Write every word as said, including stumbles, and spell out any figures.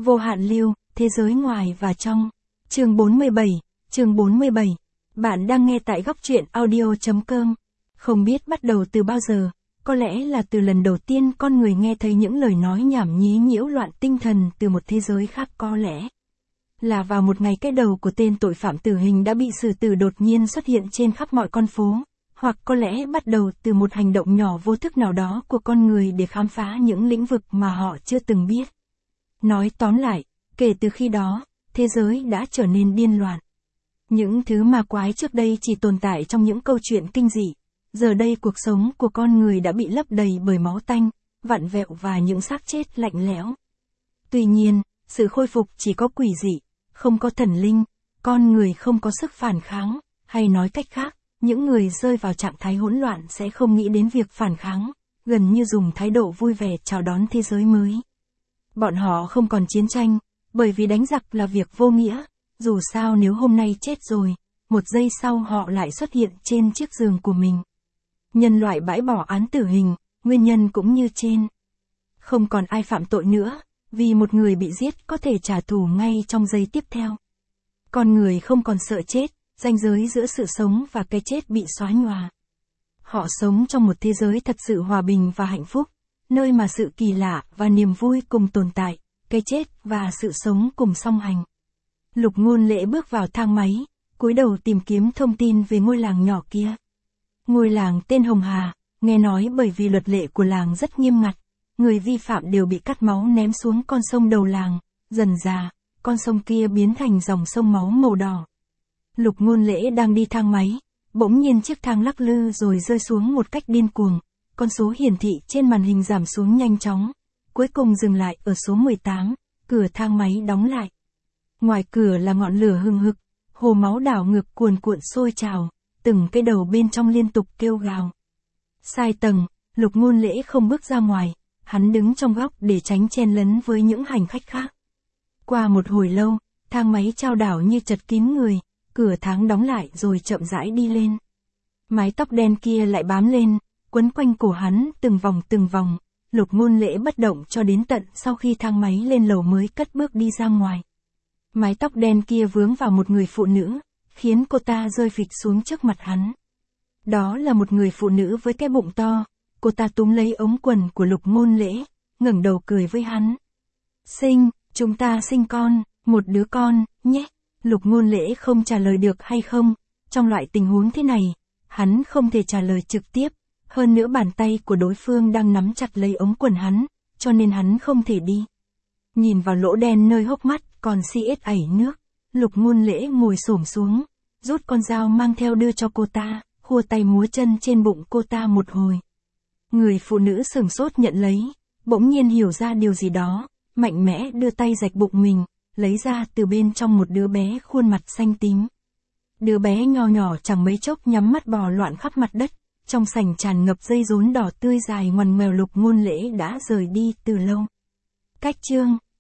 Vô hạn lưu, thế giới ngoài và trong. Chương bốn mươi bảy, chương bốn mươi bảy. Bạn đang nghe tại góc truyện audio chấm com. Không biết bắt đầu từ bao giờ, có lẽ là từ lần đầu tiên con người nghe thấy những lời nói nhảm nhí nhiễu loạn tinh thần từ một thế giới khác, có lẽ là vào một ngày cái đầu của tên tội phạm tử hình đã bị xử tử đột nhiên xuất hiện trên khắp mọi con phố, hoặc có lẽ bắt đầu từ một hành động nhỏ vô thức nào đó của con người để khám phá những lĩnh vực mà họ chưa từng biết. Nói tóm lại, kể từ khi đó, thế giới đã trở nên điên loạn. Những thứ ma quái trước đây chỉ tồn tại trong những câu chuyện kinh dị, giờ đây cuộc sống của con người đã bị lấp đầy bởi máu tanh, vặn vẹo và những xác chết lạnh lẽo. Tuy nhiên, sự khôi phục chỉ có quỷ dị, không có thần linh, con người không có sức phản kháng, hay nói cách khác, những người rơi vào trạng thái hỗn loạn sẽ không nghĩ đến việc phản kháng, gần như dùng thái độ vui vẻ chào đón thế giới mới. Bọn họ không còn chiến tranh, bởi vì đánh giặc là việc vô nghĩa, dù sao nếu hôm nay chết rồi, một giây sau họ lại xuất hiện trên chiếc giường của mình. Nhân loại bãi bỏ án tử hình, nguyên nhân cũng như trên. Không còn ai phạm tội nữa, vì một người bị giết có thể trả thù ngay trong giây tiếp theo. Con người không còn sợ chết, ranh giới giữa sự sống và cái chết bị xóa nhòa. Họ sống trong một thế giới thật sự hòa bình và hạnh phúc, nơi mà sự kỳ lạ và niềm vui cùng tồn tại, cái chết và sự sống cùng song hành. Lục Ngôn Lễ bước vào thang máy, cúi đầu tìm kiếm thông tin về ngôi làng nhỏ kia. Ngôi làng tên Hồng Hà, nghe nói bởi vì luật lệ của làng rất nghiêm ngặt, người vi phạm đều bị cắt máu ném xuống con sông đầu làng, dần dà, con sông kia biến thành dòng sông máu màu đỏ. Lục Ngôn Lễ đang đi thang máy, bỗng nhiên chiếc thang lắc lư rồi rơi xuống một cách điên cuồng, con số hiển thị trên màn hình giảm xuống nhanh chóng, cuối cùng dừng lại ở số mười tám, cửa thang máy đóng lại. Ngoài cửa là ngọn lửa hừng hực, hồ máu đảo ngược cuồn cuộn sôi trào, từng cái đầu bên trong liên tục kêu gào. Sai tầng, Lục Ngôn Lễ không bước ra ngoài, hắn đứng trong góc để tránh chen lấn với những hành khách khác. Qua một hồi lâu, thang máy chao đảo như chật kín người, cửa thang đóng lại rồi chậm rãi đi lên. Mái tóc đen kia lại bám lên, quấn quanh cổ hắn từng vòng từng vòng, Lục Ngôn Lễ bất động cho đến tận sau khi thang máy lên lầu mới cất bước đi ra ngoài. Mái tóc đen kia vướng vào một người phụ nữ, khiến cô ta rơi phịch xuống trước mặt hắn. Đó là một người phụ nữ với cái bụng to, cô ta túm lấy ống quần của Lục Ngôn Lễ, ngẩng đầu cười với hắn. Sinh, chúng ta sinh con, một đứa con, nhé. Lục Ngôn Lễ không trả lời được hay không, trong loại tình huống thế này, hắn không thể trả lời trực tiếp, hơn nữa bàn tay của đối phương đang nắm chặt lấy ống quần hắn, cho nên hắn không thể đi. Nhìn vào lỗ đen nơi hốc mắt còn si ết ảy nước, Lục Ngôn Lễ ngồi xổm xuống, rút con dao mang theo đưa cho cô ta, khua tay múa chân trên bụng cô ta một hồi. Người phụ nữ sửng sốt nhận lấy, bỗng nhiên hiểu ra điều gì đó, mạnh mẽ đưa tay rạch bụng mình, lấy ra từ bên trong một đứa bé khuôn mặt xanh tím. Đứa bé nho nhỏ chẳng mấy chốc nhắm mắt bò loạn khắp mặt đất, trong sảnh tràn ngập dây rốn đỏ tươi dài ngoằn ngoèo. Lục Ngôn Lễ đã rời đi từ lâu. Cách chương